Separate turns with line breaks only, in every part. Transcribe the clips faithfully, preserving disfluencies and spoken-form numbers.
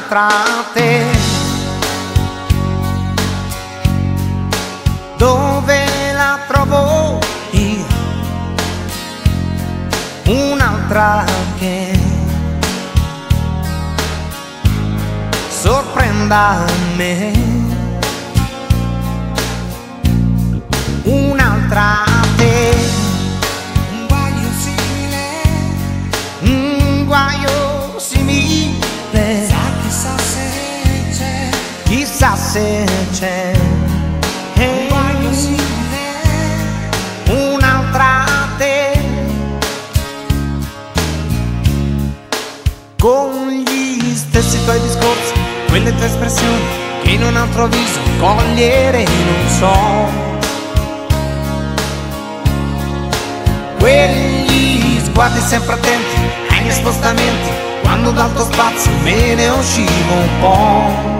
un'altra te. Dove la trovo io? Un'altra che sorprenda me. Un'altra te.
Un guaio simile,
Un guaio simile.
sa chissà se c'è.
Chissà se c'è.
Un guaio simile,
Un'altra te. Con gli stessi tuoi discorsi, quelle tue espressioni che in un altro viso cogliere non so. Quegli sguardi sempre attenti ai miei spostamenti, quando dal tuo spazio me ne uscivo un po'.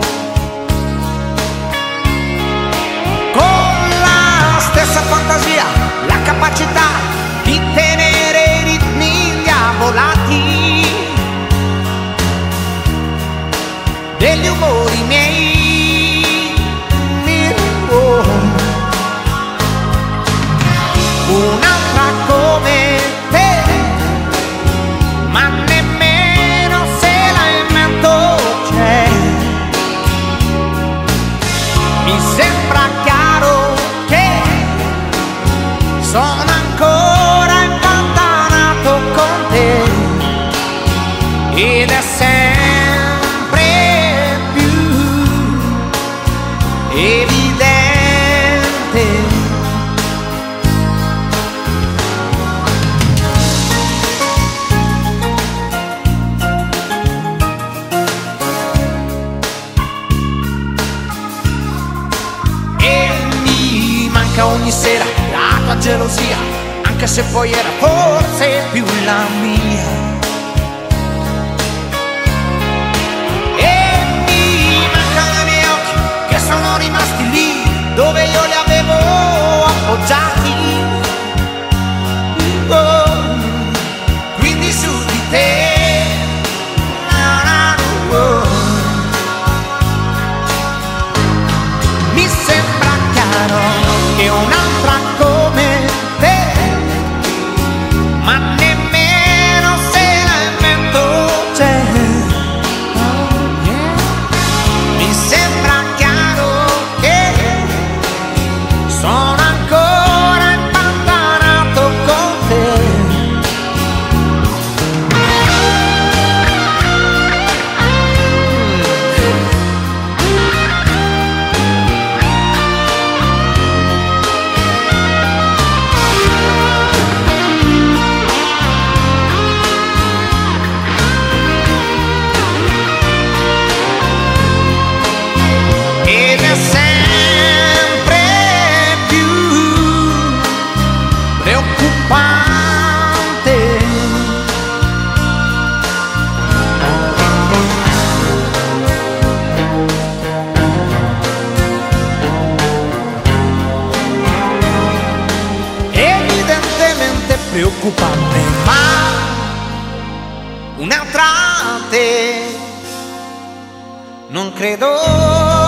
Con la stessa fantasia, la capacità di tenere i ritmi diavolati degli umori miei. Oh. Un'altra come te, ma nemmeno se la invento c'è. Mi sembra chiaro che sono ancora impantanato con te, ed è sempre più evidente. Ogni sera la tua gelosia, anche se poi era forse più la mia. E mi mancano i miei occhi che sono rimasti lì dove io li avevo appoggiati. Oh, quindi su di te. Oh. Mi sembra chiaro che un'altra come te, ma nemmeno se la invento c'è. Oh, yeah. Mi sembra chiaro che sono ancora impantanato con te. Ed è sempre più preoccupante. Evidentemente preoccupante, ma un'altra te non credo